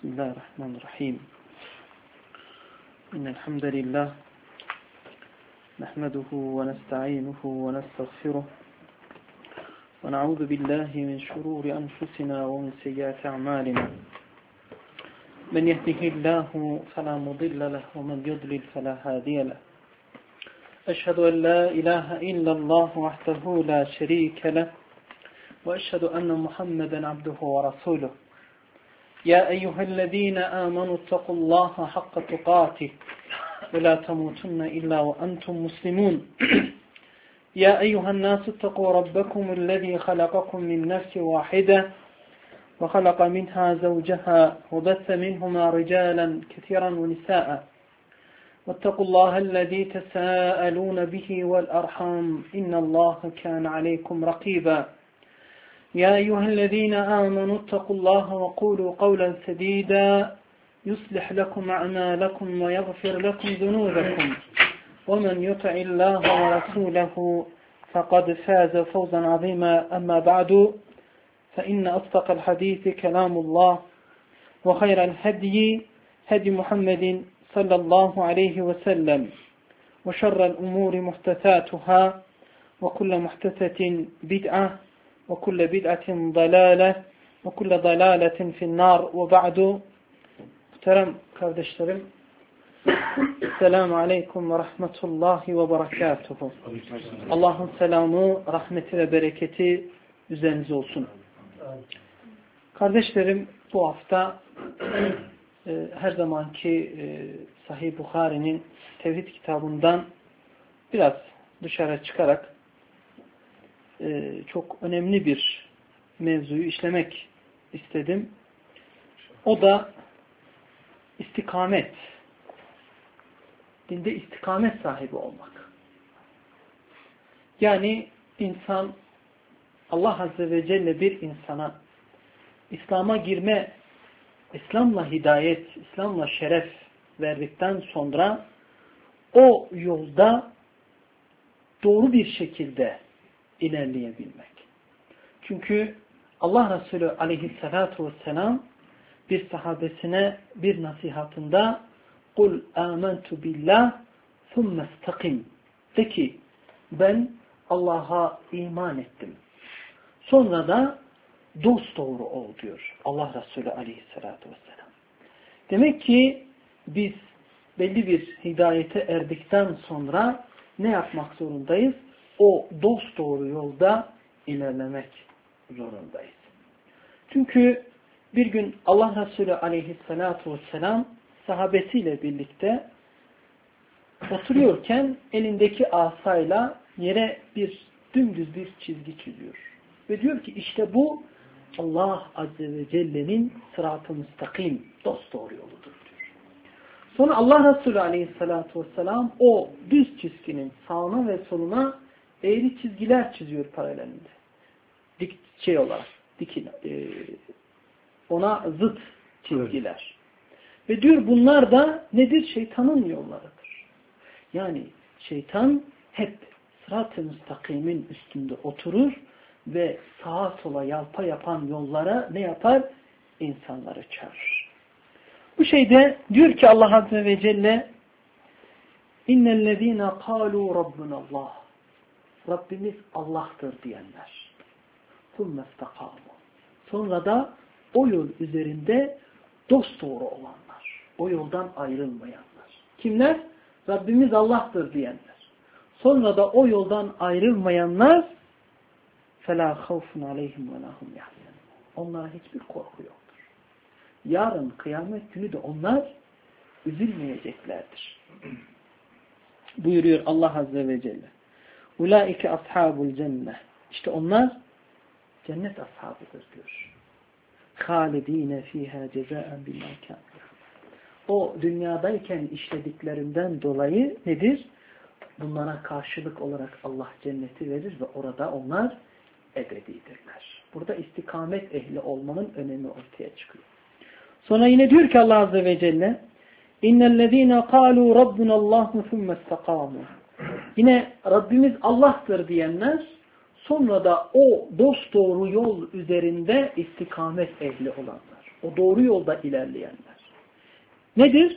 Bismillahirrahmanirrahim. İnnelhamdülillah. Nahmeduhu ve nesta'inuhu ve nestağfiruh. Ve na'udhu billahi min şururi enfusina ve min seyyiati a'malina. Men yehdihillahu fela mudille leh ve men yudlil fela hadiye leh. Eşhedü en la ilahe illallah vahdehu la şerike leh. Ve eşhedü enne Muhammeden abduhu ve rasuluh. يا أيها الذين آمنوا اتقوا الله حق تقاته ولا تموتن إلا وأنتم مسلمون يا أيها الناس اتقوا ربكم الذي خلقكم من نفس واحدة وخلق منها زوجها وبث منهما رجالا كثيرا ونساء واتقوا الله الذي تساءلون به والأرحام إن الله كان عليكم رقيبا يا أيها الذين آمنوا اتقوا الله وقولوا قولا سديدا يصلح لكم أعمالكم ويغفر لكم ذنوبكم ومن يطع الله ورسوله فقد فاز فوزا عظيما أما بعد فإن أصدق الحديث كلام الله وخير الهدي هدي محمد صلى الله عليه وسلم وشر الأمور محدثاتها وكل محدثة بدعة وكل بدعة ضلالة وكل ضلالة في النار وبعد. Muhterem kardeşlerim, Selamun Aleyküm ve Rahmetullahi ve Berekatuhu. Allah'ın selamı, rahmeti ve bereketi üzerinize olsun. Kardeşlerim, bu hafta her zamanki Sahih Bukhari'nin Tevhid kitabından biraz dışarı çıkarak çok önemli bir mevzuyu işlemek istedim. O da istikamet. Dinde istikamet sahibi olmak. Yani insan, Allah Azze ve Celle bir insana İslam'a girme, İslam'la hidayet, İslam'la şeref verdikten sonra o yolda doğru bir şekilde ilerleyebilmek. Çünkü Allah Resulü aleyhissalatu vesselam bir sahabesine bir nasihatında قُلْ آمَنْتُ بِاللّٰهِ ثُمَّ اسْتَقِمْ de ki ben Allah'a iman ettim. Sonra da dosdoğru ol diyor Allah Resulü aleyhissalatu vesselam. Demek ki biz belli bir hidayete erdikten sonra ne yapmak zorundayız? O dosdoğru yolda ilerlemek zorundayız. Çünkü bir gün Allah Resulü aleyhissalatu vesselam sahabesiyle birlikte oturuyorken elindeki asayla yere dümdüz bir çizgi çiziyor. Ve diyor ki işte bu Allah Azze ve Celle'nin sırat-ı müstakim dosdoğru yoludur diyor. Sonra Allah Resulü aleyhissalatu vesselam o düz çizginin sağına ve soluna eğri çizgiler çiziyor paralelinde. Ona zıt çizgiler. Ve diyor bunlar da nedir? Şeytanın yollarıdır. Yani şeytan hep sırat-ı müstakimin üstünde oturur ve sağa sola yalpa yapan yollara ne yapar? İnsanları çağırır. Bu şeyde diyor ki Allah Azze ve Celle İnnellezîne kâlû Rabbunallah Rabbimiz Allah'tır diyenler. Sonra da o yol üzerinde dosdoğru olanlar. O yoldan ayrılmayanlar. Kimler? Rabbimiz Allah'tır diyenler. Sonra da o yoldan ayrılmayanlar فَلَا خَوْفٌ عَلَيْهِمْ وَلَا هُمْ يَحْزَنُونَ Onlara hiçbir korku yoktur. Yarın kıyamet günü de onlar üzülmeyeceklerdir. Buyuruyor Allah Azze ve Celle. Ulaike ashabul cennet. İşte onlar cennet ashabıdır diyor. Halidine fiha cezaen bima kanu. O dünyadayken işlediklerinden dolayı nedir? Bunlara karşılık olarak Allah cenneti verir ve orada onlar ebedidirler. Burada istikamet ehli olmanın önemi ortaya çıkıyor. Sonra yine diyor ki Allah Azze ve Celle İnnellezîne kâlû Rabbunallâhu thumme istekâmû Yine Rabbimiz Allah'tır diyenler sonra da o dosdoğru yol üzerinde istikamet ehli olanlar. O doğru yolda ilerleyenler. Nedir?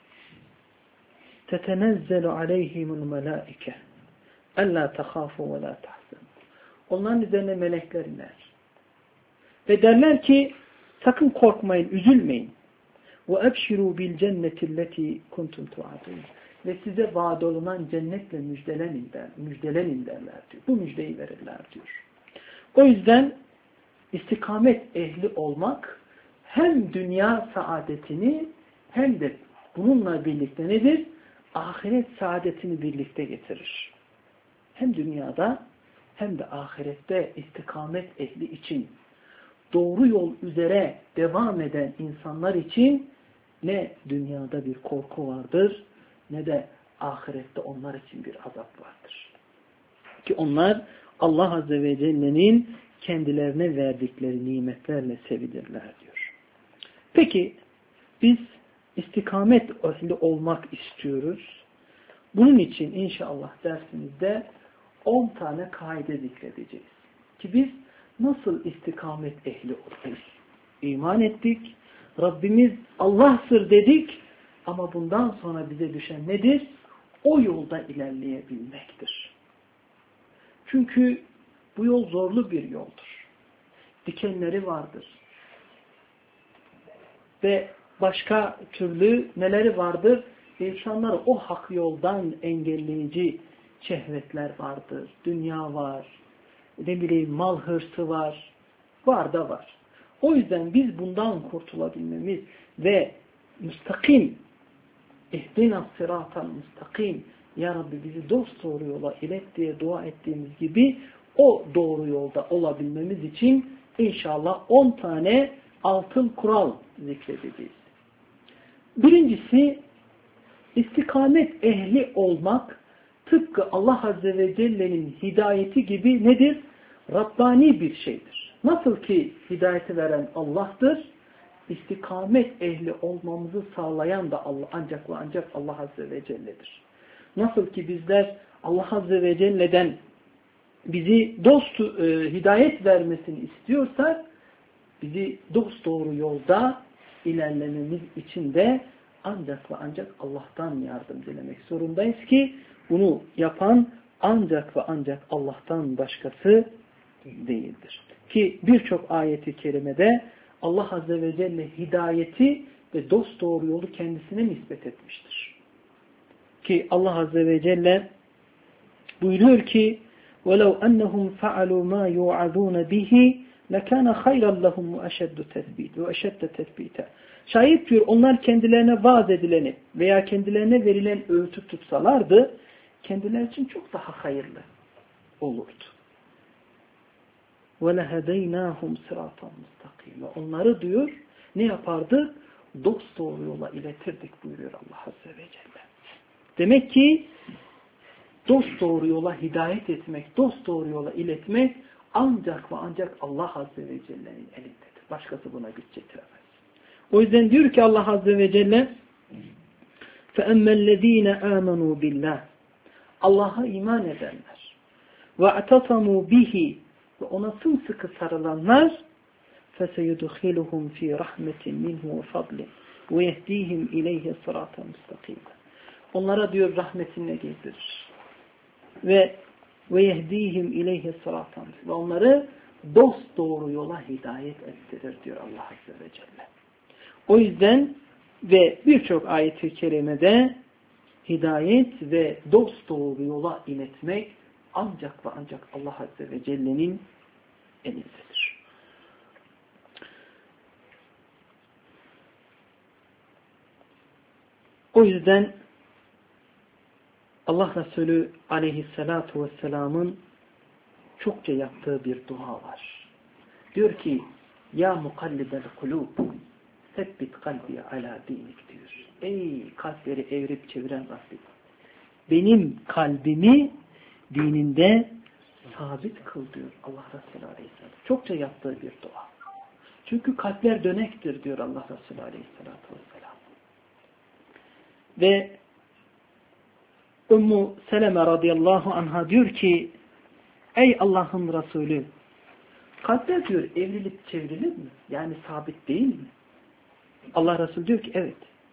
Tetenezzelu aleyhimul melaike ella tehafu ve la tahzenu. Onların üzerine melekler iner. Ve derler ki sakın korkmayın, üzülmeyin. Ve ebşiru bil cennetilleti kuntum tuadun. Ve size vaad olunan cennetle müjdelenin derler diyor. Bu müjdeyi verirler diyor. O yüzden istikamet ehli olmak hem dünya saadetini hem de bununla birlikte nedir? Ahiret saadetini birlikte getirir. Hem dünyada hem de ahirette istikamet ehli için doğru yol üzere devam eden insanlar için ne dünyada bir korku vardır ne de ahirette onlar için bir azap vardır. Ki onlar Allah Azze ve Celle'nin kendilerine verdikleri nimetlerle sevilirler diyor. Peki biz istikamet ehli olmak istiyoruz. Bunun için inşallah dersimizde 10 tane kaide zikredeceğiz. Ki biz nasıl istikamet ehli oluruz? İman ettik, Rabbimiz Allah'tır dedik ama bundan sonra bize düşen nedir? O yolda ilerleyebilmektir. Çünkü bu yol zorlu bir yoldur. Dikenleri vardır. Ve başka türlü neleri vardır? İnsanları o hak yoldan engelleyici şehvetler vardır. Dünya var. Ne bileyim mal hırsı var. Var da var. O yüzden biz bundan kurtulabilmemiz ve müstakim ihdina sıratal müstakim Ya Rabbi bizi dosdoğru yola ilet diye dua ettiğimiz gibi o doğru yolda olabilmemiz için inşallah 10 tane altın kural zikredeceğiz. Birincisi istikamet ehli olmak tıpkı Allah Azze ve Celle'nin hidayeti gibi nedir? Rabbani bir şeydir. Nasıl ki hidayeti veren Allah'tır, istikamet ehli olmamızı sağlayan da Allah, ancak ve ancak Allah Azze ve Celle'dir. Nasıl ki bizler Allah Azze ve Celle'den bizi hidayet vermesini istiyorsak, bizi dosdoğru yolda ilerlememiz için de ancak ve ancak Allah'tan yardım dilemek zorundayız ki bunu yapan ancak ve ancak Allah'tan başkası değildir. Ki birçok ayeti kerimede Allah Azze ve Celle hidayeti ve dosdoğru yolu kendisine nispet etmiştir. Ki Allah Azze ve Celle buyuruyor ki وَلَوْ أَنَّهُمْ فَعَلُوا مَا يُوعَذُونَ بِهِ لَكَانَ خَيْرًا لَهُمْ وَأَشَدَّ تَثْبِيتًا. Şayet diyor onlar kendilerine vaaz edileni veya kendilerine verilen öğütü tutsalardı kendileri için çok daha hayırlı olurdu. وَلَهَدَيْنَاهُمْ صِرَاطًا مُسْتَقِيمًا. Onları diyor ne yapardı? Dosdoğru yola iletirdik buyuruyor Allah Azze ve Celle. Demek ki dosdoğru yola hidayet etmek, dosdoğru yola iletmek ancak ve ancak Allah Azze ve Celle'nin elindedir. Başkası buna güç getiremez. O yüzden diyor ki Allah Azze ve Celle فَأَمَّا الَّذ۪ينَ آمَنُوا بِاللّٰهِ Allah'a iman edenler وَاَعْتَصَمُوا بِهِ ve ona sımsıkı sarılanlar فَسَيُدْخِلُهُمْ ف۪ي رَحْمَةٍ مِنْهُ وَفَضْلٍ وَيَهْد۪يهِمْ اِلَيْهِ صِرَاطًا مُسْتَقِيمًا. Onlara diyor rahmetinle gezdirir. Ve yehdihim ileyhi sıratan ve onları dosdoğru yola hidayet ettirir diyor Allah Azze ve Celle. O yüzden ve birçok ayet-i kerimede hidayet ve dosdoğru yola iletmek ancak ve ancak Allah Azze ve Celle'nin elindedir. O yüzden Allah Resulü aleyhissalatu vesselamın çokça yaptığı bir dua var. Diyor ki ya mukallibel kulub sebbit kalbi ala dinik diyor. Ey kalpleri evrip çeviren Rabbim. Benim kalbimi dininde sabit kıl diyor Allah Resulü aleyhisselam. Çokça yaptığı bir dua. Çünkü kalpler dönektir diyor Allah Resulü aleyhissalatu vesselam. Ve Ümmü Seleme radıyallahu anha diyor ki ey Allah'ın Resulü kalpler diyor evrilip çevrilir mi? Yani sabit değil mi? Allah Resulü diyor ki evet.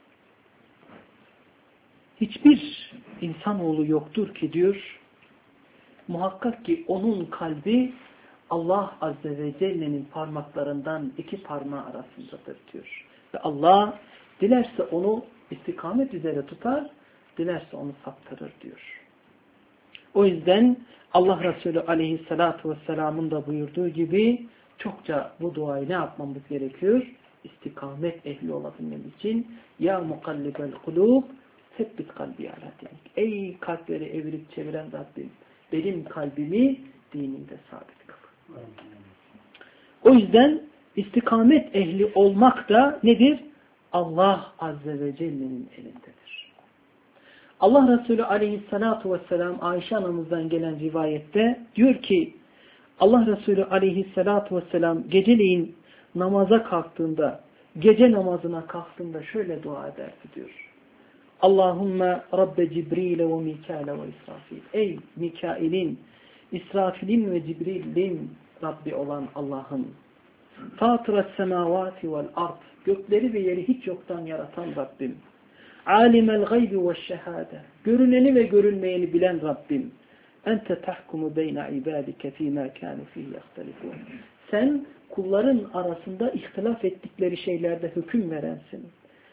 Hiçbir insanoğlu yoktur ki diyor, muhakkak ki onun kalbi Allah Azze ve Celle'nin parmaklarından iki parmağı arasındadır diyor. Ve Allah dilerse onu istikamet üzere tutar, dilerse onu saptırır diyor. O yüzden Allah Resulü Aleyhisselatü Vesselam'ın da buyurduğu gibi çokça bu duayı ne yapmamız gerekiyor? İstikamet ehli olabilmemiz için ya mukallibel kulub sebbit kalbi ala dinik. Ey kalpleri evirip çeviren Rabbim, benim kalbimi dininde sabit kıl. O yüzden istikamet ehli olmak da nedir? Allah Azze ve Celle'nin elindedir. Allah Resulü Aleyhisselatü Vesselam Ayşe anamızdan gelen rivayette diyor ki Allah Resulü Aleyhisselatü Vesselam geceleyin namaza kalktığında, gece namazına kalktığında şöyle dua ederdi diyor. Allahümme Rabbe Cibril'e ve Mikail'e ve İsrafil. Ey Mikail'in, İsrafil'in ve Cibril'in Rabbi olan Allah'ım. Fatıras semavati vel ard. Gökleri ve yeri hiç yoktan yaratan Rabbim. Alimel gaybi ve şehade. Görüneni ve görünmeyeni bilen Rabbim. Ente tahkumu beyne ibadike fîmâ kânu fîhî yahtelifûn. Sen kulların arasında ihtilaf ettikleri şeylerde hüküm verensin.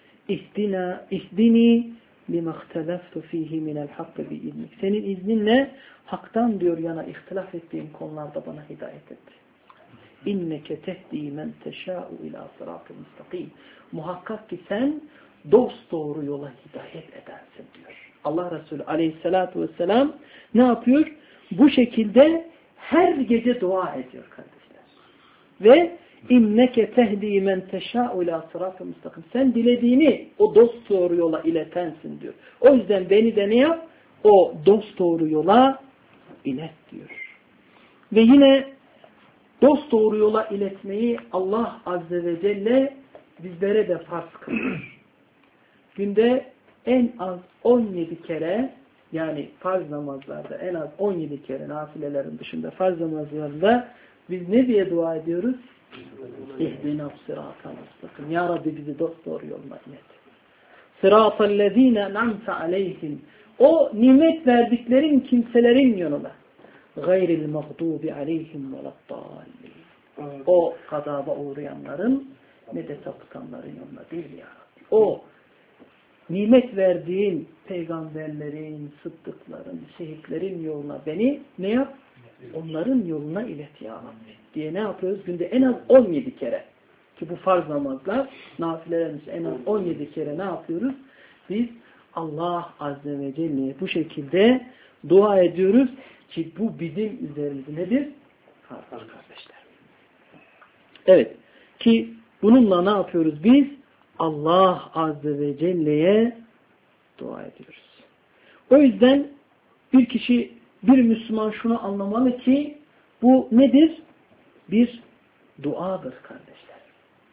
İhdini lima ihtelaftu fîhî minel hakkı bi'ilmik. Senin izninle haktan diyor yana ihtilaf ettiğim konularda bana hidayet et. İnneke tehdi men teşâ'u ilâ sıratı müstakim. Muhakkak ki sen dosdoğru yola hidayet edersin diyor. Allah Resulü Aleyhisselatü Vesselam ne yapıyor? Bu şekilde her gece dua ediyor kardeşler. Ve inneke tehdi men teşâ'u ilâ sıratı müstakim. Sen dilediğini o dosdoğru yola iletensin diyor. O yüzden beni de ne yap? O dosdoğru yola ilet diyor. Ve yine dosdoğru yola iletmeyi Allah Azze ve Celle bizlere de farz kılıyor. Günde en az 17 kere, yani farz namazlarda en az 17 kere, nafilelerin dışında farz namazlarda biz ne diye dua ediyoruz? İhdina sıratal mustakim. Ya Rabbi bizi dosdoğru yoluna ilet. Sıratallezine en'amte aleyhim. O nimet verdiklerin kimselerin yoluna. Gayril mağdubi aleyhim veleddallin. O gazaba uğrayanların ne de sapıtanların yoluna değil ya Rabbi. O nimet verdiğin peygamberlerin, sıddıkların, şehitlerin yoluna beni ne yap? Onların yoluna ilet ya Rabbi diye ne yapıyoruz? Günde en az 17 kere. Ki bu farz namazlar, nafilelerimiz en az 17 kere ne yapıyoruz? Biz Allah Azze ve Celle'ye bu şekilde dua ediyoruz ki bu bizim üzerimizde nedir? Farz kardeşler. Evet. Ki bununla ne yapıyoruz biz? Allah Azze ve Celle'ye dua ediyoruz. O yüzden bir kişi, bir Müslüman şunu anlamalı ki bu nedir? Bir duadır kardeşler.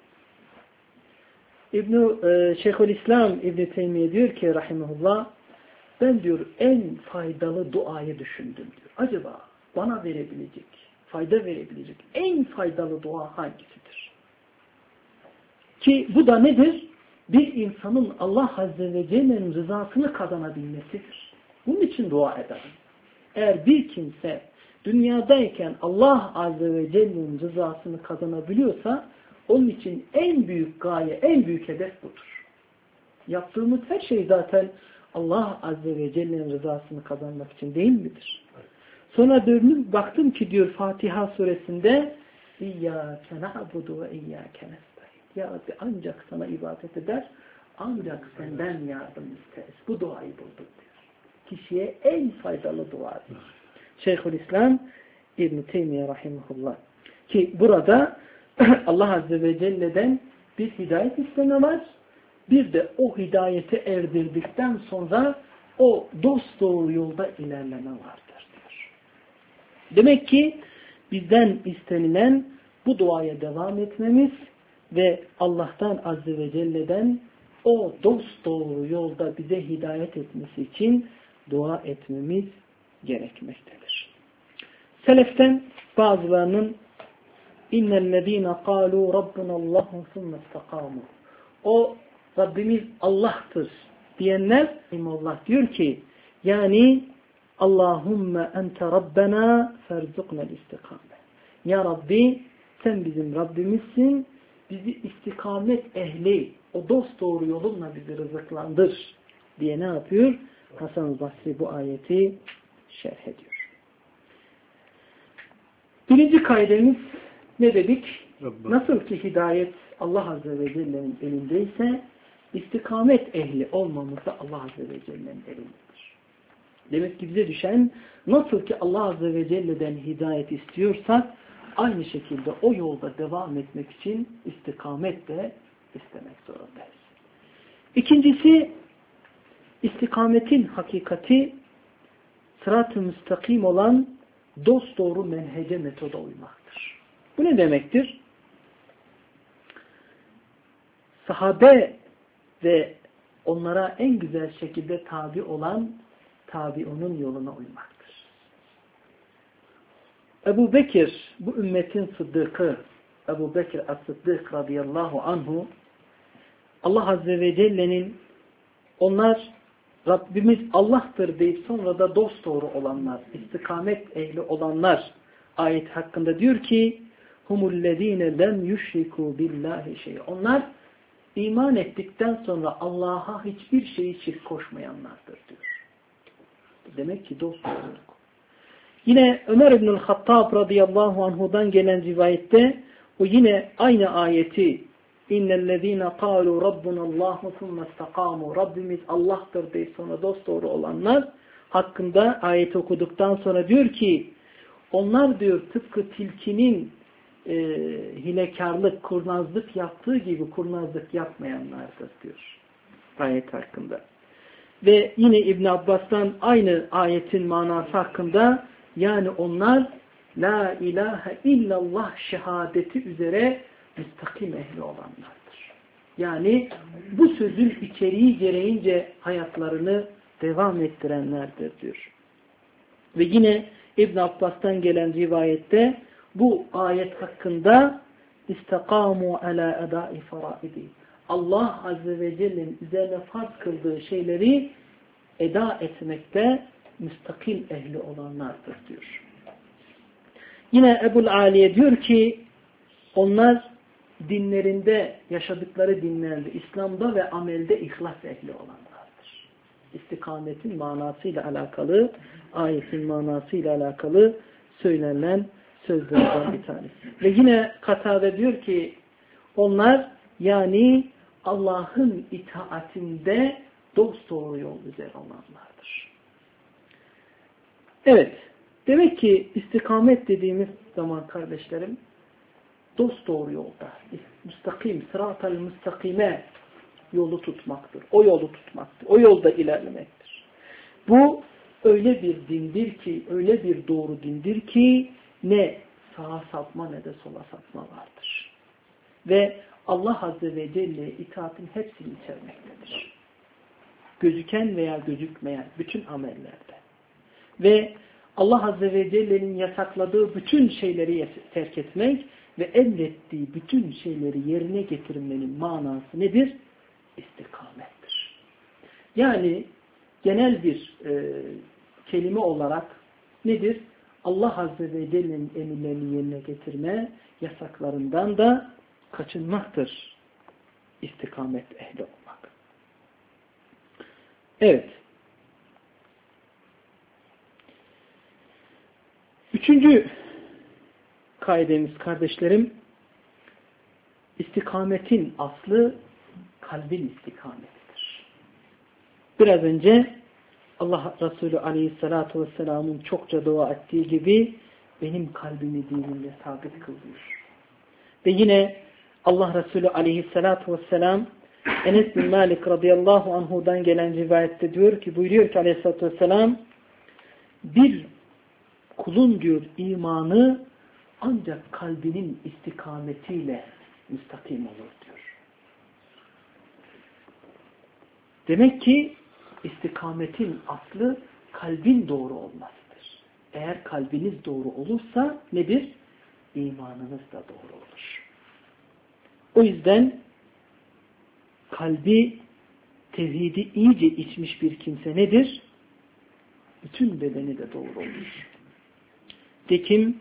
Şeyhülislam İbn-i Teymiye diyor ki rahimahullah, ben diyor en faydalı duayı düşündüm diyor. Acaba bana verebilecek, fayda verebilecek en faydalı dua hangisidir? Ki bu da nedir? Bir insanın Allah Azze ve Celle'nin rızasını kazanabilmesidir. Bunun için dua ederim. Eğer bir kimse dünyadayken Allah Azze ve Celle'nin rızasını kazanabiliyorsa onun için en büyük gaye, en büyük hedef budur. Yaptığımız her şey zaten Allah Azze ve Celle'nin rızasını kazanmak için değil midir? Sonra dönüp baktım ki diyor Fatiha suresinde İyyâke na'budu ve iyyâke nestaîn. Ya Rabbi ancak sana ibadet eder, ancak senden yardım isteriz. Bu duayı bulduk diyor. Kişiye en faydalı duadır. Şeyhülislam İbn-i Teymiye rahimahullah. Ki burada Allah Azze ve Celle'den bir hidayet isteme var. Bir de o hidayete erdirdikten sonra o dosdoğru yolda ilerleme vardır diyor. Demek ki bizden istenilen bu duaya devam etmemiz ve Allah'tan Azze ve Celle'den o dosdoğru yolda bize hidayet etmesi için dua etmemiz gerekmektedir. Seleften bazılarının innellezîne kâlû rabbunallâhu sümme istekâmû. o Rabbimiz Allah'tır diyenler, Allah diyor ki yani Allahümme ente Rabbena ferzuknel istikame. Ya Rabbi sen bizim Rabbimizsin, bizi istikamet ehli, o dosdoğru yolunla bizi rızıklandır diye ne yapıyor? Hasan-ı Basri bu ayeti şerh ediyor. Birinci kaidemiz ne dedik? Nasıl ki hidayet Allah Azze ve Celle'nin elindeyse istikamet ehli olmamız da Allah Azze ve Celle'nin elindedir. Demek ki bize düşen nasıl ki Allah Azze ve Celle'den hidayet istiyorsak aynı şekilde o yolda devam etmek için istikamet de istemek zorundayız. İkincisi istikametin hakikati sırat-ı müstakim olan dosdoğru menhece metoda uymaktır. Bu ne demektir? Sahabe ve onlara en güzel şekilde tabi olan tabiunun yoluna uymaktır. Ebu Bekir, bu ümmetin sıddıkı, Ebu Bekir as-Sıddık radıyallahu anhu, Allah Azze ve Celle'nin onlar Rabbimiz Allah'tır deyip sonra da dosdoğru olanlar, istikamet ehli olanlar ayet hakkında diyor ki humullezine lem yüşriku billahi şey. Onlar iman ettikten sonra Allah'a hiçbir şeyi şirk koşmayanlardır diyor. Demek ki dosdoğruluk. Yine Ömer İbnül Hattab radıyallahu anhu'dan gelen rivayette o yine aynı ayeti İnnellezîne kâlû rabbunallâhu thumme istakâmû Rabbimiz Allah'tır deyip sonra dosdoğru olanlar hakkında ayeti okuduktan sonra diyor ki onlar diyor tıpkı tilkinin hilekarlık, kurnazlık yaptığı gibi kurnazlık yapmayanlardır diyor ayet hakkında. Ve yine İbn Abbas'tan aynı ayetin manası hakkında yani onlar la ilahe illallah şehadeti üzere müstakim ehli olanlardır. Yani bu sözün içeriği gereğince hayatlarını devam ettirenlerdir diyor. Ve yine İbn Abbas'tan gelen rivayette bu ayet hakkında istakamu ala edai faraidi. Allah Azze ve Celle'nin üzerine farz kıldığı şeyleri eda etmekte müstakim ehli olanlardır diyor. Yine Ebul Aliye diyor ki onlar dinlerinde, yaşadıkları dinlerde, İslam'da ve amelde ihlas ehli olanlardır. İstikametin manasıyla alakalı, ayetin manasıyla alakalı söylenen sözlerden bir tanesi. Ve yine Katade diyor ki onlar yani Allah'ın itaatinde dosdoğru yol üzere olanlardır. Evet, demek ki istikamet dediğimiz zaman kardeşlerim dosdoğru yolda, müstakim, sırat-ı müstakime yolu tutmaktır. O yolu tutmaktır. O yolda ilerlemektir. Bu öyle bir dindir ki, öyle bir doğru dindir ki ne sağa sapma ne de sola sapma vardır. Ve Allah Azze ve Celle'ye itaatin hepsini içermektedir. Gözüken veya gözükmeyen bütün amellerde. Ve Allah Azze ve Celle'nin yasakladığı bütün şeyleri terk etmek ve emrettiği bütün şeyleri yerine getirmenin manası nedir? İstikamettir. Yani genel bir kelime olarak nedir? Allah Azze ve Celle'nin emirlerini yerine getirme, yasaklarından da kaçınmaktır. İstikamet ehli olmak. Evet. Üçüncü kaidemiz kardeşlerim, istikametin aslı kalbin istikametidir. Biraz önce Allah Resulü Aleyhisselatü Vesselam'ın çokça dua ettiği gibi benim kalbimi dinimde sabit kılıyor. Ve yine Allah Resulü Aleyhisselatü Vesselam Enes bin Malik radıyallahu anhu'dan gelen rivayette diyor ki, buyuruyor ki Aleyhisselatü Vesselam bir kulun diyor imanı ancak kalbinin istikametiyle müstakim olur diyor. Demek ki istikametin aslı kalbin doğru olmasıdır. Eğer kalbiniz doğru olursa nedir? İmanınız da doğru olur. O yüzden kalbi tevhidi iyice içmiş bir kimse nedir? Bütün bedeni de doğru olur. Tekim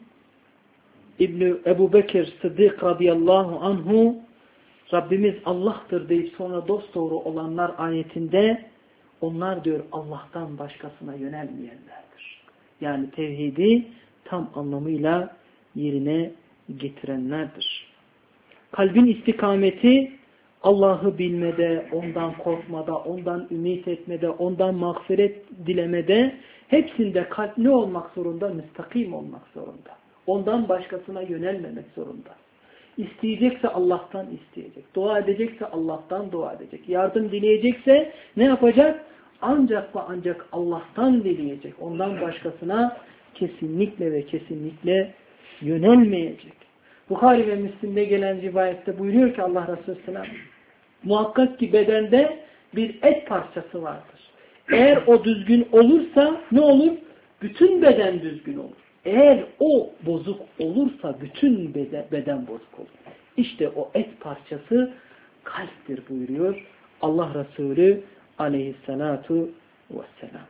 Ebu Bekir Sıddık radıyallahu anhu Rabbimiz Allah'tır deyip sonra dosdoğru olanlar ayetinde onlar diyor Allah'tan başkasına yönelmeyenlerdir. Yani tevhidi tam anlamıyla yerine getirenlerdir. Kalbin istikameti Allah'ı bilmede, ondan korkmada, ondan ümit etmede, ondan mağfiret dilemede hepsinde kalp ne olmak zorunda? Müstakim olmak zorunda. Ondan başkasına yönelmemek zorunda. İsteyecekse Allah'tan isteyecek. Dua edecekse Allah'tan dua edecek. Yardım dileyecekse ne yapacak? Ancak ve ancak Allah'tan dileyecek. Ondan başkasına kesinlikle ve kesinlikle yönelmeyecek. Bukhari ve Müslim'de gelen rivayette buyuruyor ki Allah Resulü Selam, muhakkak ki bedende bir et parçası vardır. Eğer o düzgün olursa ne olur? Bütün beden düzgün olur. Eğer o bozuk olursa bütün beden bozuk olur. İşte o et parçası kalptir buyuruyor Allah Resulü aleyhissalatu vesselam.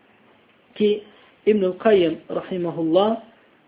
Ki İbnül Kayyım rahimahullah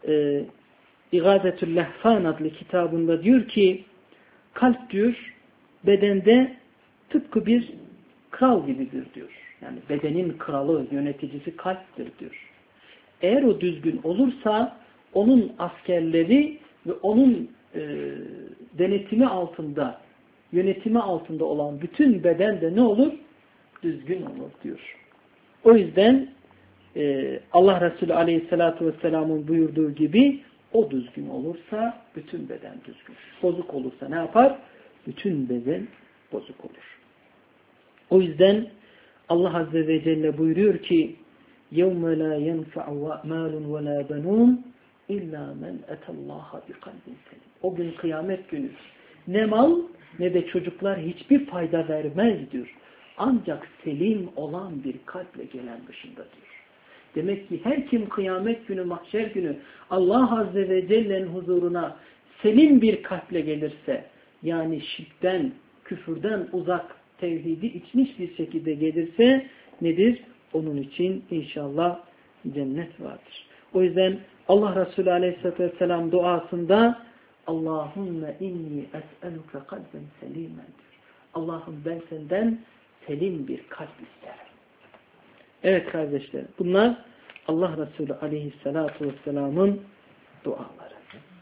İgazetül Lehfan adlı kitabında diyor ki kalp diyor bedende tıpkı bir kral gibidir diyor. Yani bedenin kralı, yöneticisi kalptir diyor. Eğer o düzgün olursa onun askerleri ve onun denetimi altında, yönetimi altında olan bütün beden de ne olur? Düzgün olur diyor. O yüzden Allah Resulü Aleyhisselatü Vesselam'ın buyurduğu gibi o düzgün olursa bütün beden düzgün. Bozuk olursa ne yapar? Bütün beden bozuk olur. O yüzden Allah Azze ve Celle buyuruyor ki يَوْمَ لَا يَنْفَعُ مَالٌ وَلَا بَنُونَ اِلَّا مَنْ اَتَى اللّٰهَ بِقَلْبٍ سَلِيمٍ. O gün kıyamet günü ne mal ne de çocuklar hiçbir fayda vermez diyor. Ancak selim olan bir kalple gelen dışında diyor. Demek ki her kim kıyamet günü, mahşer günü Allah Azze ve Celle'nin huzuruna selim bir kalple gelirse, yani şirkten, küfürden uzak, tevhidi içmiş bir şekilde gelirse nedir? Onun için inşallah cennet vardır. O yüzden Allah Resulü Aleyhisselatü Vesselam duasında Allahümme inni es'eluke kalben selimen diyor. Allah'ım ben senden selim bir kalp isterim. Evet kardeşler, bunlar Allah Resulü Aleyhisselatü Vesselam'ın duaları.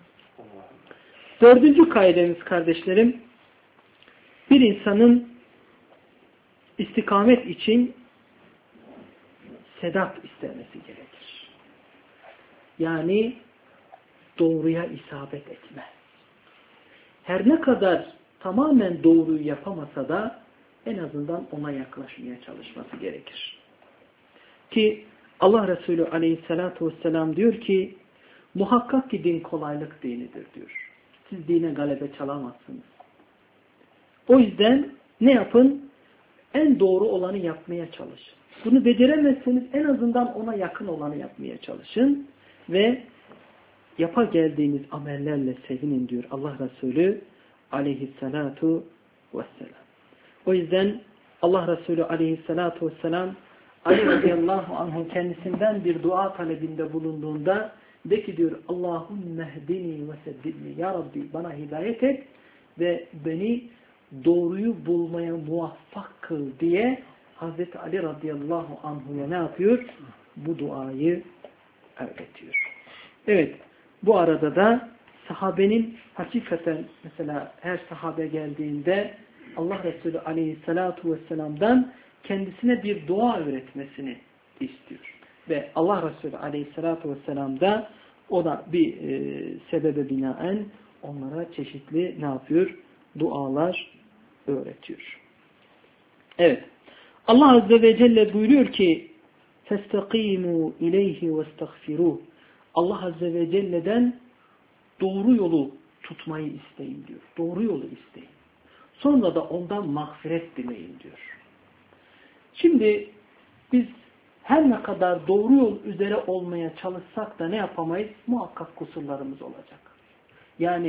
Dördüncü kaidemiz kardeşlerim, bir insanın istikamet için sedat istemesi gerekir. Yani doğruya isabet etme. Her ne kadar tamamen doğruyu yapamasa da en azından ona yaklaşmaya çalışması gerekir. Ki Allah Resulü Aleyhisselatü Vesselam diyor ki muhakkak ki din kolaylık dinidir diyor. Siz dine galebe çalamazsınız. O yüzden ne yapın? En doğru olanı yapmaya çalışın. Bunu beceremezseniz en azından ona yakın olanı yapmaya çalışın ve yapa geldiğiniz amellerle sevinin diyor Allah Resulü Aleyhisselatu Vesselam. O yüzden Allah Resulü Aleyhisselatu Vesselam Ali radıyallahu anh'ın kendisinden bir dua talebinde bulunduğunda de ki diyor Allahümme hdini ve seddidni, ya Rabbi bana hidayet et ve beni doğruyu bulmaya muvaffak kıl diye Hazreti Ali radıyallahu anhu'ya ne yapıyor? Bu duayı öğretiyor. Evet, bu arada da sahabenin hakikaten mesela her sahabe geldiğinde Allah Resulü aleyhissalatu vesselam'dan kendisine bir dua öğretmesini istiyor. Ve Allah Resulü aleyhissalatu vesselam da o da bir sebebe binaen onlara çeşitli ne yapıyor? Dualar öğretiyor. Evet. Allah Azze ve Celle buyuruyor ki فَاسْتَقِيمُوا اِلَيْهِ وَاسْتَغْفِرُوهُ. Allah Azze ve Celle'den doğru yolu tutmayı isteyin diyor. Doğru yolu isteyin. Sonra da ondan mağfiret dileyin diyor. Şimdi biz her ne kadar doğru yol üzere olmaya çalışsak da ne yapamayız? Muhakkak kusurlarımız olacak. Yani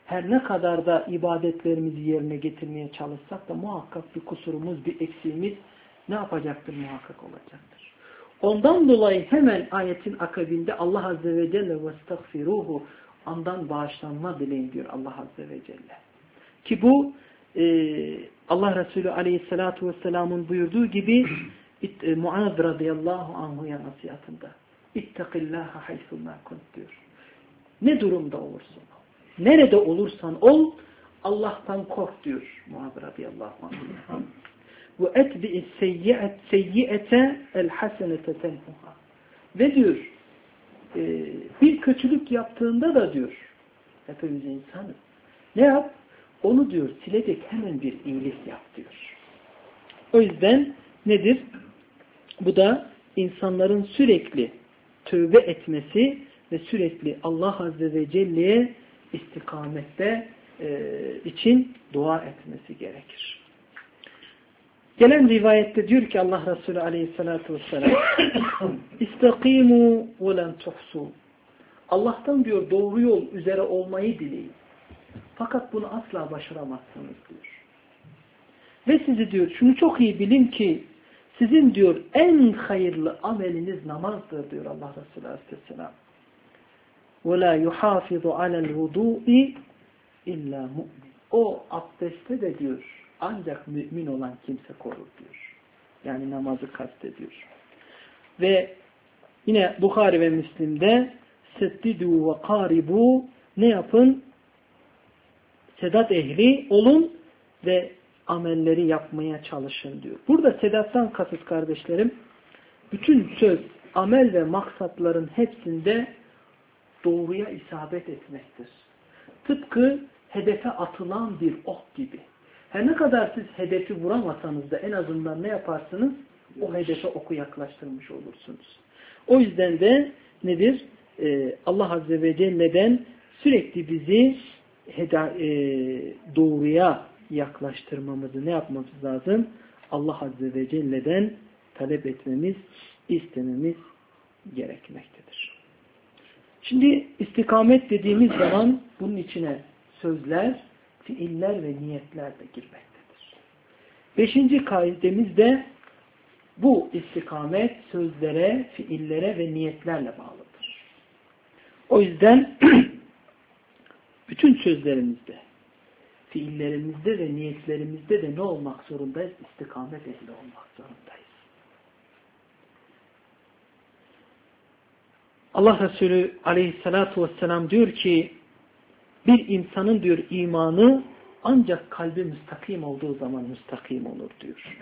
her ne kadar da ibadetlerimizi yerine getirmeye çalışsak da muhakkak bir kusurumuz, bir eksiğimiz ne yapacaktır? Muhakkak olacaktır. Ondan dolayı hemen ayetin akabinde Allah Azze ve Celle وَاسْتَغْفِرُوهُ ondan bağışlanma dileyin diyor Allah Azze ve Celle. Ki bu Allah Resulü Aleyhisselatü Vesselam'ın buyurduğu gibi Muaz radıyallahu anhu'ya nasihatında İttakillâhe haythumâ kunt diyor. Ne durumda olursun ol, nerede olursan ol Allah'tan kork diyor Muaz radıyallahu anh. Ve etbi'is seyyi'ete el hasenete tenhuha. Ve diyor bir kötülük yaptığında da diyor hepimiz insanız. Ne yap? Onu diyor silecek hemen bir iyilik yap diyor. O yüzden nedir? Bu da insanların sürekli tövbe etmesi ve sürekli Allah Azze ve Celle'ye istikamette için dua etmesi gerekir. Gelen rivayette diyor ki Allah Resulü Aleyhisselatü Vesselam İstakimu ve len tuhsu. Allah'tan diyor doğru yol üzere olmayı dileyin. Fakat bunu asla başaramazsınız diyor. Ve sizi diyor şunu çok iyi bilin ki sizin diyor en hayırlı ameliniz namazdır diyor Allah Resulü Aleyhisselam. وَلَا يُحَافِظُ عَلَى الْوُضُوءِ اِلَّا مُؤْمِنٍ. O abdeste de diyor ancak mümin olan kimse korur diyor. Yani namazı kastediyor. Ve yine Bukhari ve Müslim'de seddidu ve karibu ne yapın? Sedat ehli olun ve amelleri yapmaya çalışın diyor. Burada sedattan kasıt kardeşlerim bütün söz, amel ve maksatların hepsinde doğruya isabet etmektir. Tıpkı hedefe atılan bir ok gibi. Her ne kadar siz hedefi vuramasanız da en azından ne yaparsınız? O hedefe oku yaklaştırmış olursunuz. O yüzden de nedir? Allah Azze ve Celle'den sürekli bizi doğruya yaklaştırmamızı ne yapmamız lazım? Allah Azze ve Celle'den talep etmemiz, istememiz gerekmektedir. Şimdi istikamet dediğimiz zaman bunun içine sözler, fiiller ve niyetler de girmektedir. 5. kaidemiz de bu istikamet sözlere, fiillere ve niyetlerle bağlıdır. O yüzden bütün sözlerimizde, fiillerimizde ve niyetlerimizde de ne olmak zorundayız? İstikamet ehli olmak zorundayız. Allah Resulü Aleyhisselatü Vesselam diyor ki bir insanın diyor imanı ancak kalbi müstakim olduğu zaman müstakim olur diyor.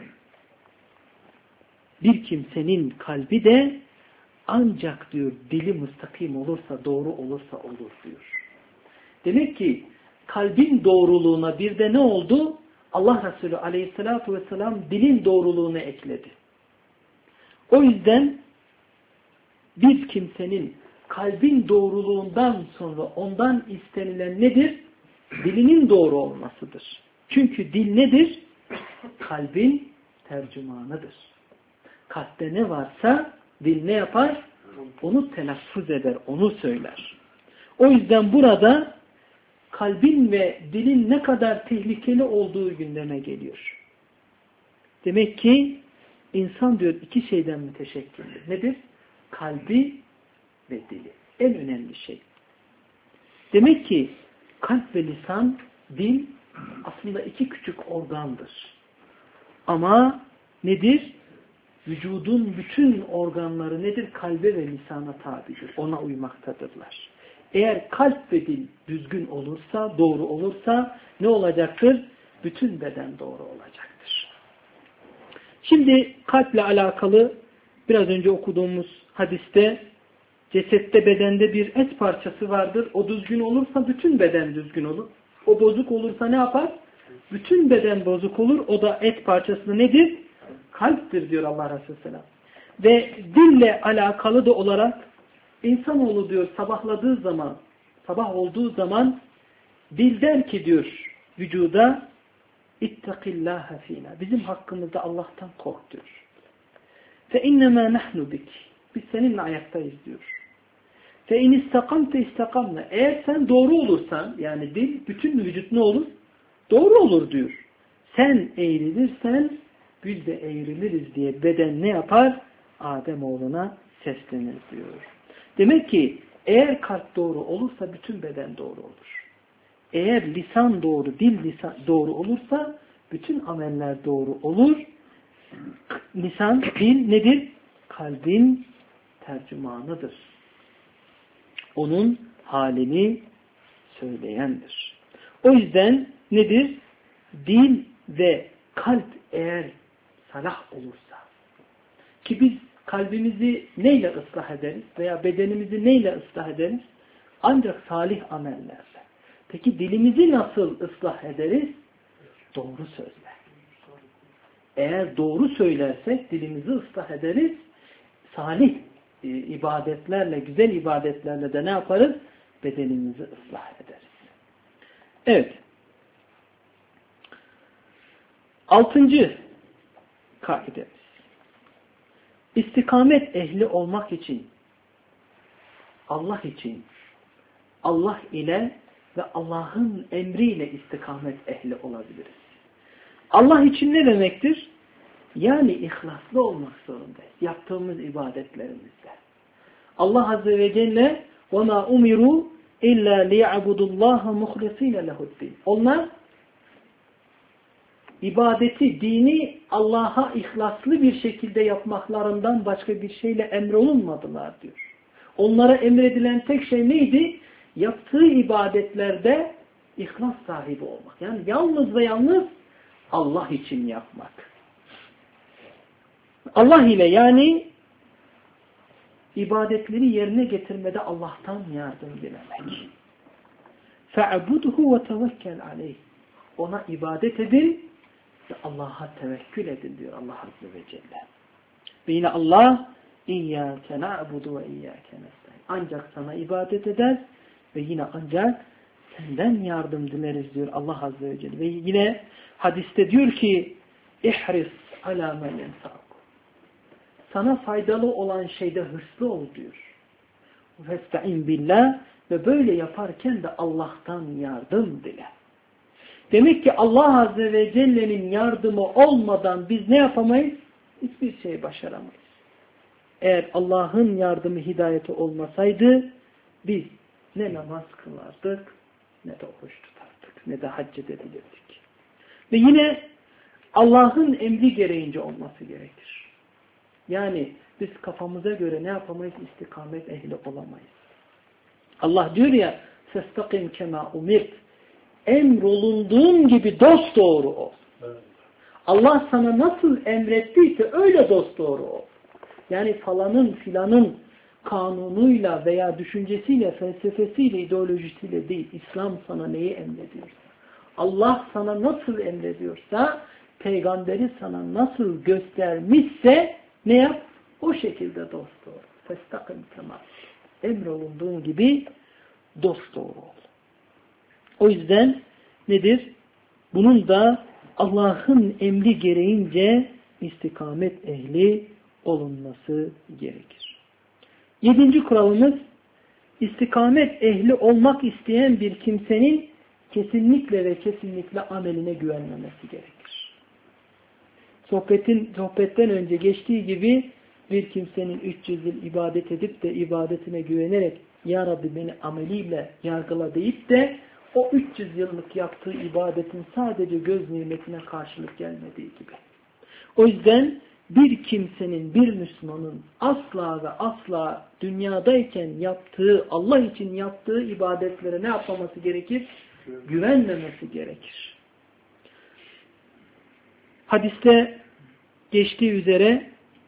Bir kimsenin kalbi de ancak diyor dili müstakim olursa, doğru olursa olur diyor. Demek ki kalbin doğruluğuna bir de ne oldu? Allah Resulü Aleyhisselatü Vesselam dilin doğruluğunu ekledi. O yüzden bir kimsenin kalbin doğruluğundan sonra ondan istenilen nedir? Dilinin doğru olmasıdır. Çünkü dil nedir? Kalbin tercümanıdır. Kalpte ne varsa dil ne yapar? Onu telaffuz eder, onu söyler. O yüzden burada kalbin ve dilin ne kadar tehlikeli olduğu gündeme geliyor. Demek ki insan diyor iki şeyden müteşekkildir. Nedir? Kalbi ve dili. En önemli şey. Demek ki kalp ve lisan, dil aslında iki küçük organdır. Ama nedir? Vücudun bütün organları nedir? Kalbe ve lisana tabidir. Ona uymaktadırlar. Eğer kalp ve dil düzgün olursa, doğru olursa ne olacaktır? Bütün beden doğru olacaktır. Şimdi kalple alakalı biraz önce okuduğumuz hadiste cesette, bedende bir et parçası vardır. O düzgün olursa bütün beden düzgün olur. O bozuk olursa ne yapar? Bütün beden bozuk olur. O da et parçası nedir? Kalptir diyor Allah Resulü Selam. Ve dille alakalı da olarak insanoğlu diyor sabahladığı zaman, sabah olduğu zaman dil der ki diyor vücuda İttakillâhe fînâ. Bizim hakkımızda Allah'tan kork diyor. Fe innemâ nahnu bik. Biz seninle ayaktayız diyor. Fe in istakamte istakamna. Eğer sen doğru olursan, yani dil, bütün vücut ne olur? Doğru olur diyor. Sen eğrilirsen biz de eğriliriz diye beden ne yapar? Ademoğluna seslenir diyor. Demek ki eğer kalp doğru olursa bütün beden doğru olur. Eğer lisan doğru, dil doğru olursa bütün ameller doğru olur. Lisan, dil nedir? Kalbin tercümanıdır. Onun halini söyleyendir. O yüzden nedir? Dil ve kalp eğer salah olursa, ki biz kalbimizi neyle ıslah ederiz veya bedenimizi neyle ıslah ederiz? Ancak salih amellerle. Peki dilimizi nasıl ıslah ederiz? Doğru sözle. Eğer doğru söylersek dilimizi ıslah ederiz. Salih ibadetlerle, güzel ibadetlerle de ne yaparız? Bedenimizi ıslah ederiz. Evet. 6. kaidemiz. İstikamet ehli olmak için, Allah için, Allah ile ve Allah'ın emriyle istikamet ehli olabiliriz. Allah için ne demektir? Yani ihlaslı olmak zorundayız. Yaptığımız ibadetlerimizde. Allah Azze ve Celle وَمَا اُمِرُوا اِلَّا لِيَعْبُدُ اللّٰهَ مُخْلِص۪ينَ لَهُ الدِّينَ. Onlar ibadeti, dini Allah'a ihlaslı bir şekilde yapmaklarından başka bir şeyle emrolunmadılar diyor. Onlara emredilen tek şey neydi? Yaptığı ibadetlerde ihlas sahibi olmak. Yani yalnız ve yalnız Allah için yapmak. Allah ile, yani ibadetleri yerine getirmede Allah'tan yardım dilemek. فَعْبُدْهُ وَتَوَكَّلْ عَلَيْهِ. Ona ibadet edin ve Allah'a tevekkül edin diyor Allah Azze ve Celle. Ve yine Allah اِيَّاكَ نَعْبُدُ وَاِيَّاكَ نَسْتَعِينَ. Ancak sana ibadet eder ve yine ancak senden yardım dileriz diyor Allah Azze ve Celle. Ve yine hadiste diyor ki اِحْرِصْ عَلَى مَنْ يَنْفَعُكُ. Sana faydalı olan şeyde hırslı ol diyor. وَفَاسْتَعِنْ بِاللّٰهِ. Ve böyle yaparken de Allah'tan yardım dile. Demek ki Allah Azze ve Celle'nin yardımı olmadan biz ne yapamayız? Hiçbir şey başaramayız. Eğer Allah'ın yardımı, hidayeti olmasaydı biz ne namaz kılardık, ne de oruç tutardık, ne de hac edebilirdik. Ve yine Allah'ın emri gereğince olması gerekir. Yani biz kafamıza göre ne yapamayız? İstikamet ehli olamayız. Allah diyor ya فَاسْتَقِمْ كَمَا اُمِرْتِ. Emrolunduğun gibi dosdoğru ol. Evet. Allah sana nasıl emrettiyse öyle dosdoğru ol. Yani falanın filanın kanunuyla veya düşüncesiyle, felsefesiyle, ideolojisiyle değil. İslam sana neyi emrediyorsa, Allah sana nasıl emrediyorsa, peygamberi sana nasıl göstermişse ne yap? O şekilde dosdoğru. فَاسْتَقِمْ كَمَا. Emrolunduğun gibi dosdoğru ol. O yüzden nedir? Bunun da Allah'ın emri gereğince istikamet ehli olunması gerekir. 7. kuralımız, istikamet ehli olmak isteyen bir kimsenin kesinlikle ve kesinlikle ameline güvenmemesi gerekir. Sohbetten önce geçtiği gibi bir kimsenin 300 yıl ibadet edip de ibadetine güvenerek Ya Rabbi beni ameliyle yargıla deyip de o 300 yıllık yaptığı ibadetin sadece göz nimetine karşılık gelmediği gibi. O yüzden bir kimsenin, bir Müslümanın asla ve asla dünyadayken yaptığı, Allah için yaptığı ibadetlere ne yapmaması gerekir? Güvenmemesi gerekir. Hadiste geçtiği üzere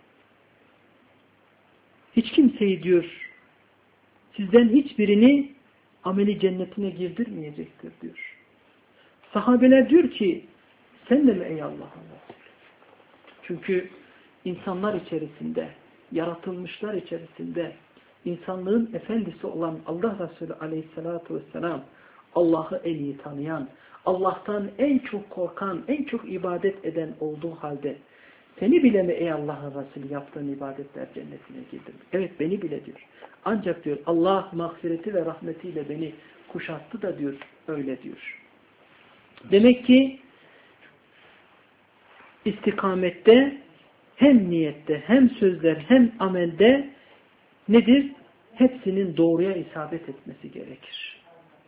hiç kimseyi diyor, sizden hiçbirini ameli cennetine girdirmeyecektir diyor. Sahabeler diyor ki sen de mi ey Allah'ın Resulü? Çünkü insanlar içerisinde, yaratılmışlar içerisinde insanlığın efendisi olan Allah Resulü aleyhissalatu vesselam, Allah'ı en iyi tanıyan, Allah'tan en çok korkan, en çok ibadet eden olduğu halde Seni bile mi ey Allah'ın Resulü yaptığın ibadetler cennetine girdim? Evet beni bile diyor. Ancak diyor Allah mağfireti ve rahmetiyle beni kuşattı da diyor öyle diyor. Demek ki istikamette hem niyette hem sözler hem amelde nedir? Hepsinin doğruya isabet etmesi gerekir.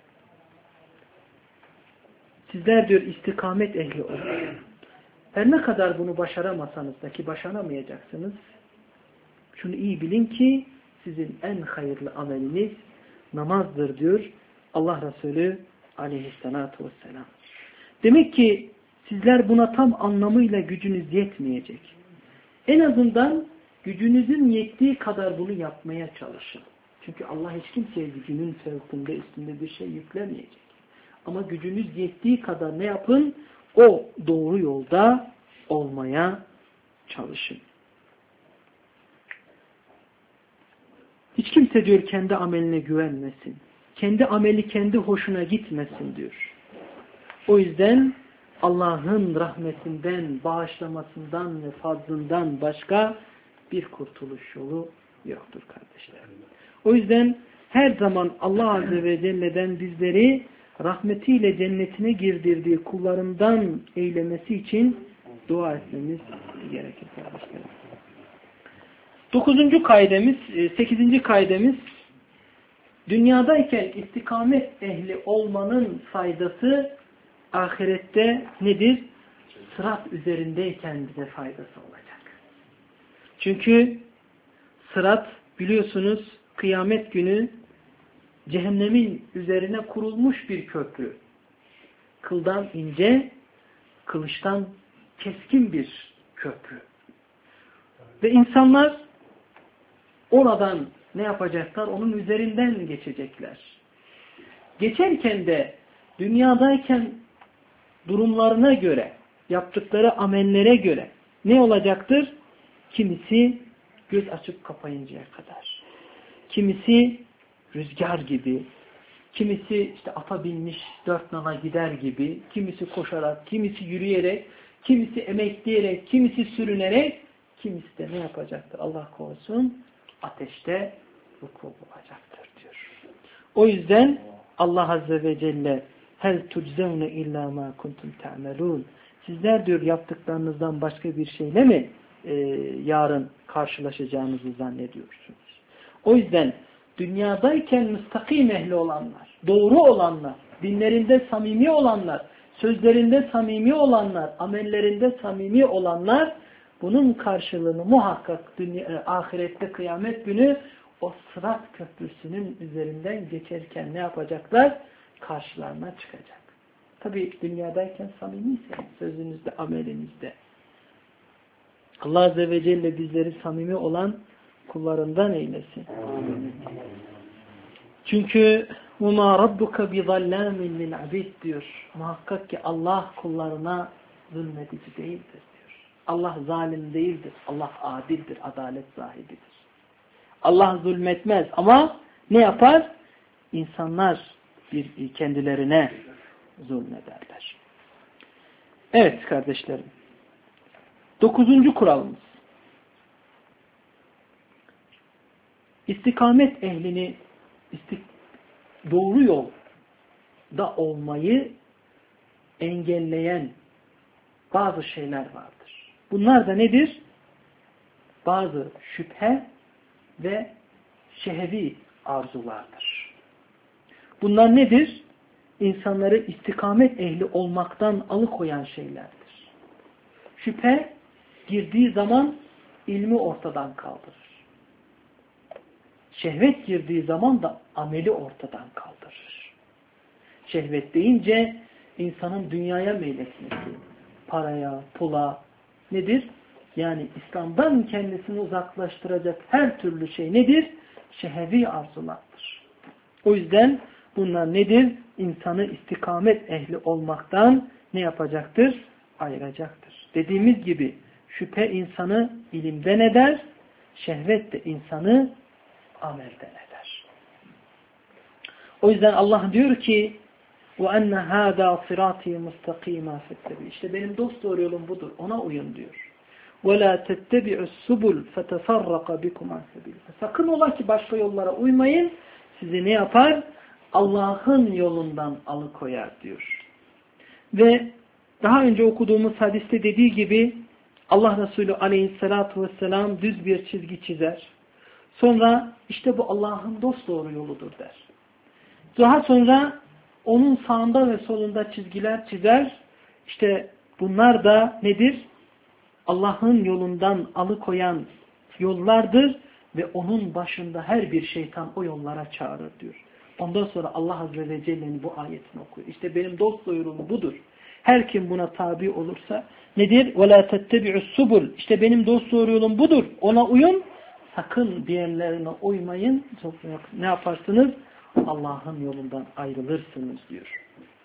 Sizler diyor istikamet ehli olun. Her ne kadar bunu başaramasanız da ki başaramayacaksınız. Şunu iyi bilin ki sizin en hayırlı ameliniz namazdır diyor Allah Resulü aleyhissalatu vesselam. Demek ki sizler buna tam anlamıyla gücünüz yetmeyecek. En azından gücünüzün yettiği kadar bunu yapmaya çalışın. Çünkü Allah hiç kimseye gücünün fevkinde üstünde bir şey yüklemeyecek. Ama gücünüz yettiği kadar ne yapın? O doğru yolda olmaya çalışın. Hiç kimse diyor kendi ameline güvenmesin. Kendi ameli kendi hoşuna gitmesin diyor. O yüzden Allah'ın rahmetinden, bağışlamasından ve fazlından başka bir kurtuluş yolu yoktur kardeşler. O yüzden her zaman Allah Azze ve Celle'den bizleri rahmetiyle cennetine girdirdiği kullarından eylemesi için dua etmemiz gerekir kardeşlerim. 8. kaidemiz dünyadayken istikamet ehli olmanın faydası ahirette nedir? Sırat üzerindeyken bize faydası olacak. Çünkü sırat biliyorsunuz kıyamet günü cehennemin üzerine kurulmuş bir köprü. Kıldan ince, kılıçtan keskin bir köprü. Ve insanlar oradan ne yapacaklar? Onun üzerinden geçecekler. Geçerken de dünyadayken durumlarına göre, yaptıkları amellere göre ne olacaktır? Kimisi göz açıp kapayıncaya kadar. Kimisi rüzgar gibi, kimisi işte ata binmiş 4 nala gider gibi, kimisi koşarak, kimisi yürüyerek, kimisi emekleyerek, kimisi sürünerek, kimisi de ne yapacaktır? Allah korusun ateşte vuku bulacaktır diyor. O yüzden Allah Azze ve Celle hel tuczevne illa ma kuntum ta'melun. Sizler diyor yaptıklarınızdan başka bir şeyle mi yarın karşılaşacağınızı zannediyorsunuz? O yüzden dünyadayken müstakim ehli olanlar, doğru olanlar, dinlerinde samimi olanlar, sözlerinde samimi olanlar, amellerinde samimi olanlar bunun karşılığını muhakkak ahirette kıyamet günü o Sırat Köprüsü'nün üzerinden geçerken ne yapacaklar? Karşılarına çıkacak. Tabi dünyadayken samimiyseniz sözünüzde, amelinizde. Allah Azze ve Celle bizleri samimi olan kullarından eylesin. Çünkü وَمَا رَبُّكَ بِظَلَّامٍ لِلْعَبِيدِ diyor. Muhakkak ki Allah kullarına zulmedici değildir diyor. Allah zalim değildir. Allah adildir, adalet sahibidir. Allah zulmetmez ama ne yapar? İnsanlar kendilerine zulmederler. Evet kardeşlerim. 9. kuralımız. İstikamet ehlini doğru yolda olmayı engelleyen bazı şeyler vardır. Bunlar da nedir? Bazı şüphe ve şehvi arzulardır. Bunlar nedir? İnsanları istikamet ehli olmaktan alıkoyan şeylerdir. Şüphe girdiği zaman ilmi ortadan kaldırır. Şehvet girdiği zaman da ameli ortadan kaldırır. Şehvet deyince insanın dünyaya meyletmesi, paraya, pula nedir? Yani İslam'dan kendisini uzaklaştıracak her türlü şey nedir? Şehvi arzulardır. O yüzden bunlar nedir? İnsanı istikamet ehli olmaktan ne yapacaktır? Ayıracaktır. Dediğimiz gibi şüphe insanı ilimden eder, şehvet de insanı amelden eder. O yüzden Allah diyor ki وَاَنَّ هَذَا صِرَاطِي مُسْتَقِيمًا فَاتَّبِعُوا İşte benim dost doğru yolum budur. Ona uyun diyor. وَلَا تَتَّبِعُ السُّبُلْ فَتَفَرَّقَ بِكُمْ عَنْ سَبِيلِهِ. Sakın ola ki başka yollara uymayın. Sizi ne yapar? Allah'ın yolundan alıkoyar diyor. Ve daha önce okuduğumuz hadiste dediği gibi Allah Resulü aleyhissalatu vesselam düz bir çizgi çizer. Sonra işte bu Allah'ın dosdoğru yoludur der. Daha sonra onun sağında ve solunda çizgiler çizer. İşte bunlar da nedir? Allah'ın yolundan alıkoyan yollardır ve onun başında her bir şeytan o yollara çağırır diyor. Ondan sonra Allah Azze ve Celle'nin bu ayetini okuyor. İşte benim dosdoğru yolum budur. Her kim buna tabi olursa nedir? وَلَا تَتَّبِعُ السُّبُلْ. İşte benim dosdoğru yolum budur. Ona uyun. Sakın diğerlerine uymayın. Ne yaparsınız? Allah'ın yolundan ayrılırsınız diyor.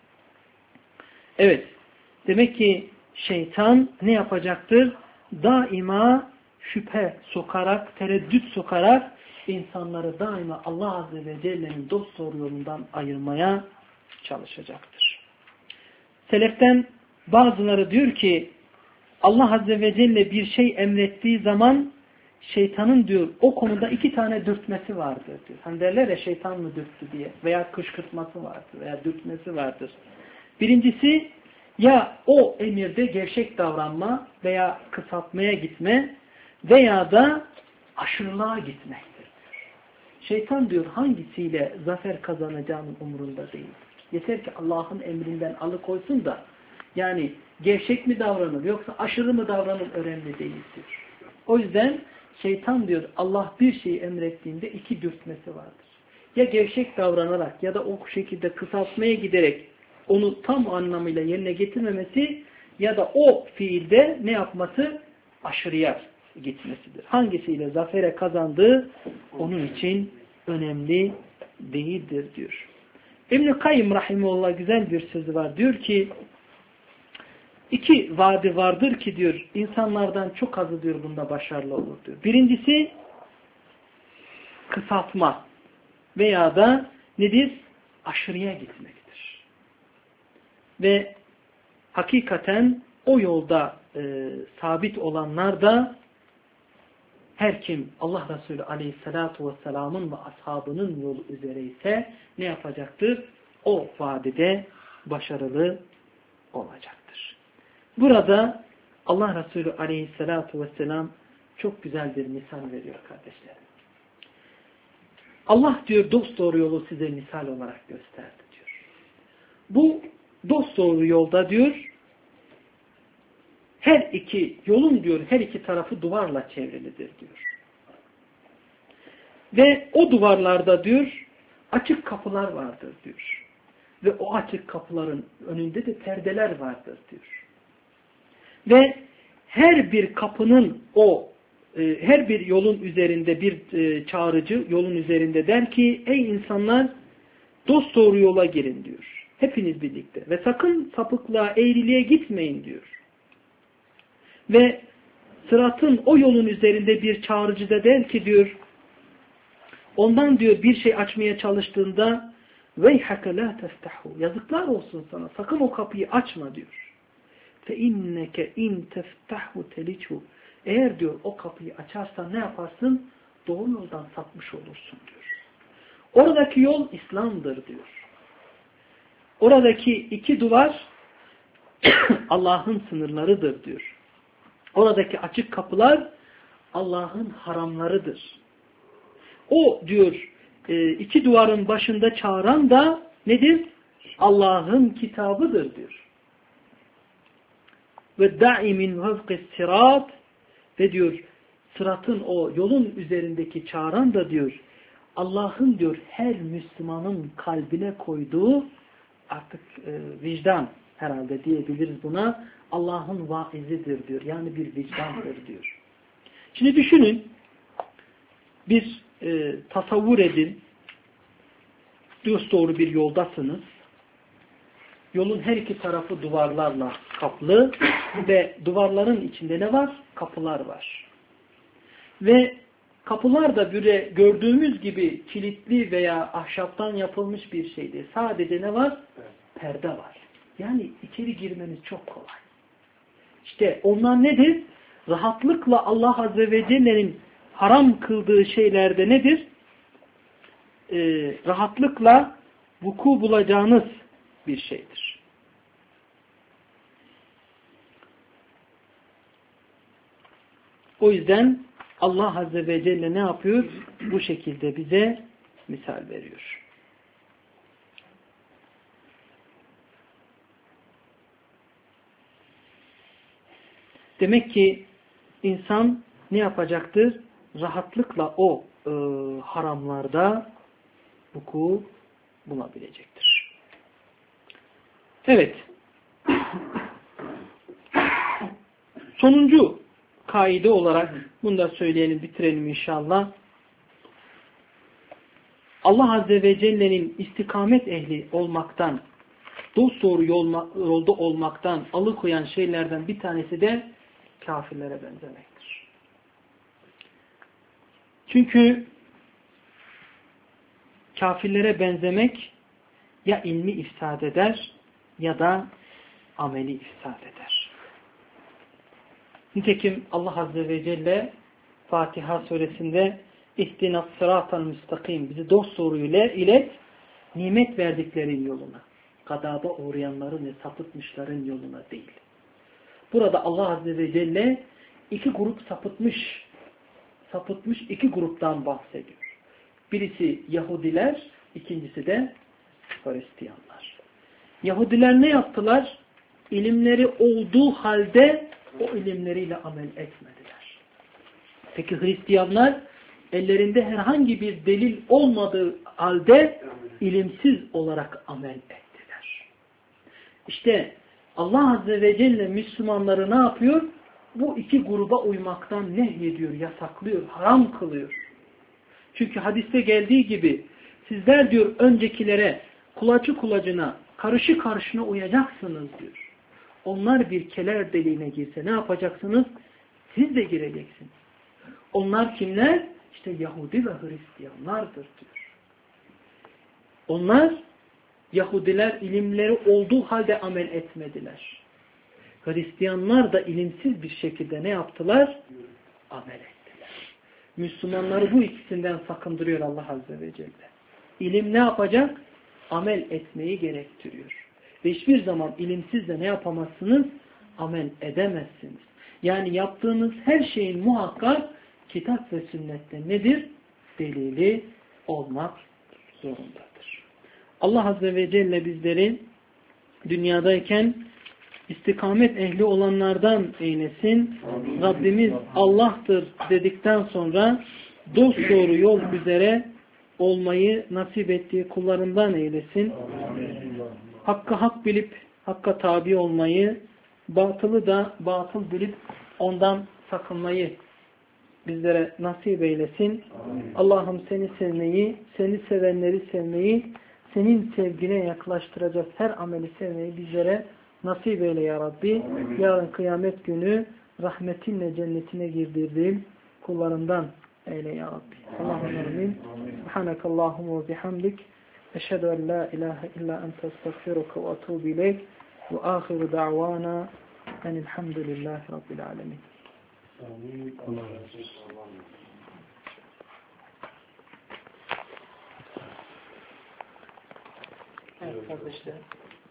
Evet. Demek ki şeytan ne yapacaktır? Daima şüphe sokarak, tereddüt sokarak insanları daima Allah Azze ve Celle'nin dosdoğru yolundan ayırmaya çalışacaktır. Seleften bazıları diyor ki Allah Azze ve Celle bir şey emrettiği zaman şeytanın diyor o konuda 2 tane dürtmesi vardır diyor. Hani derler ya şeytan mı dürttü diye veya kışkırtması vardır veya dürtmesi vardır. Birincisi ya o emirde gevşek davranma veya kısaltmaya gitme veya da aşırılığa gitmektir diyor. Şeytan diyor hangisiyle zafer kazanacağının umurunda değil. Yeter ki Allah'ın emrinden alıkoysun da yani gevşek mi davranır yoksa aşırı mı davranır önemli değildir. O yüzden şeytan diyor Allah bir şeyi emrettiğinde 2 dürtmesi vardır. Ya gevşek davranarak ya da o şekilde kısaltmaya giderek onu tam anlamıyla yerine getirmemesi ya da o fiilde ne yapması? Aşırıya gitmesidir. Hangisiyle zafere kazandığı onun için önemli değildir diyor. İbn-i Kayyım Rahimullah güzel bir sözü var. Diyor ki 2 vadi vardır ki diyor insanlardan çok azı diyor bunda başarılı olur diyor. Birincisi kısaltma veya da nedir? Aşırıya gitmektir. Ve hakikaten o yolda sabit olanlar da her kim Allah Resulü Aleyhisselatü Vesselam'ın ve ashabının yolu üzere ise ne yapacaktır? O vadide başarılı olacaktır. Burada Allah Resulü Aleyhisselatü Vesselam çok güzel bir misal veriyor kardeşlerim. Allah diyor dosdoğru yolu size misal olarak gösterdi diyor. Bu dosdoğru yolda diyor her iki yolun diyor her iki tarafı duvarla çevrilidir diyor. Ve o duvarlarda diyor açık kapılar vardır diyor. Ve o açık kapıların önünde de perdeler vardır diyor. Ve her bir kapının her bir yolun üzerinde bir çağrıcı yolun üzerinde der ki ey insanlar dosdoğru yola girin diyor. Hepiniz birlikte. Ve sakın sapıklığa, eğriliğe gitmeyin diyor. Ve sıratın o yolun üzerinde bir çağrıcı da der ki diyor ondan diyor bir şey açmaya çalıştığında veyhake la teftahu yazıklar olsun sana sakın o kapıyı açma diyor. Fe inneke in teftahu telichu eğer diyor o kapıyı açarsan ne yaparsın? Doğru yoldan sapmış olursun diyor. Oradaki yol İslam'dır diyor. Oradaki 2 duvar Allah'ın sınırlarıdır diyor. Oradaki açık kapılar Allah'ın haramlarıdır. O diyor 2 duvarın başında çağıran da nedir? Allah'ın kitabıdır diyor. Ve da'i min vazqis sirat ve diyor sıratın o yolun üzerindeki çağıran da diyor Allah'ın diyor her Müslümanın kalbine koyduğu artık vicdan herhalde diyebiliriz buna Allah'ın vaizidir diyor. Yani bir vicdandır diyor. Şimdi düşünün bir tasavvur edin dosdoğru bir yoldasınız. Yolun her iki tarafı duvarlarla kaplı ve duvarların içinde ne var? Kapılar var. Ve kapılar da böyle gördüğümüz gibi kilitli veya ahşaptan yapılmış bir şeydi. Sadece ne var? Perde var. Yani içeri girmeniz çok kolay. İşte onlar nedir? rahatlıkla Allah Azze ve Celle'nin haram kıldığı şeylerde nedir? Rahatlıkla vuku bulacağınız bir şeydir. O yüzden Allah Azze ve Celle ne yapıyor? Bu şekilde bize misal veriyor. Demek ki insan ne yapacaktır? Rahatlıkla o haramlarda vuku bulabilecektir. Evet. Sonuncu kaide olarak bunu da söyleyelim, bitirelim inşallah. Allah Azze ve Celle'nin istikamet ehli olmaktan, dosdoğru yolda olmaktan alıkoyan şeylerden bir tanesi de kafirlere benzemektir. Çünkü kafirlere benzemek ya ilmi ifsad eder ya da ameli ifsad eder. Nitekim Allah Azze ve Celle Fatiha suresinde İhdinas sıratal müstakim, bizi dosdoğru ilet, nimet verdiklerin yoluna, gadaba uğrayanların ve sapıtmışların yoluna değil. Burada Allah Azze ve Celle iki grup sapıtmış iki gruptan bahsediyor. Birisi Yahudiler, ikincisi de Hristiyanlar. Yahudiler ne yaptılar? İlimleri olduğu halde o ilimleriyle amel etmediler. Peki Hristiyanlar ellerinde herhangi bir delil olmadığı halde ilimsiz olarak amel ettiler. İşte Allah Azze ve Celle Müslümanları ne yapıyor? Bu iki gruba uymaktan nehyediyor, yasaklıyor, haram kılıyor. Çünkü hadiste geldiği gibi sizler diyor öncekilere kulacı kulacına, karışı karışına uyacaksınız diyor. Onlar bir keler deliğine girse ne yapacaksınız? Siz de gireceksiniz. Onlar kimler? İşte Yahudi ve Hristiyanlardır diyor. Onlar Yahudiler ilimleri olduğu halde amel etmediler. Hristiyanlar da ilimsiz bir şekilde ne yaptılar? Amel ettiler. Müslümanları bu ikisinden sakındırıyor Allah Azze ve Celle. İlim ne yapacak? Amel etmeyi gerektiriyor. Ve hiçbir zaman ilimsiz de ne yapamazsınız? Amel edemezsiniz. Yani yaptığınız her şeyin muhakkak kitap ve sünnette nedir? Delili olmak zorundadır. Allah Azze ve Celle bizleri dünyadayken istikamet ehli olanlardan eylesin. Rabbimiz Allah'tır dedikten sonra dosdoğru yol üzere olmayı nasip ettiği kullarından eylesin. Hakkı hak bilip hakka tabi olmayı, batılı da batıl bilip ondan sakınmayı bizlere nasip eylesin. Allah'ım seni sevmeyi, seni sevenleri sevmeyi, senin sevgine yaklaştıracak her ameli sevmeyi bizlere nasip eyle ya Rabbi. Yarın kıyamet günü rahmetinle cennetine girdirdiğin kullarından eyle ya Rabbi. Allahümme amin. Subhanakallahumma ve bihamdik. Eşhedü en la ilahe illa ente estağfiruke ve etûbü ileyk. Ve ahiru da'vana enilhamdülillahi rabbil alemin. Evet kardeşlerim.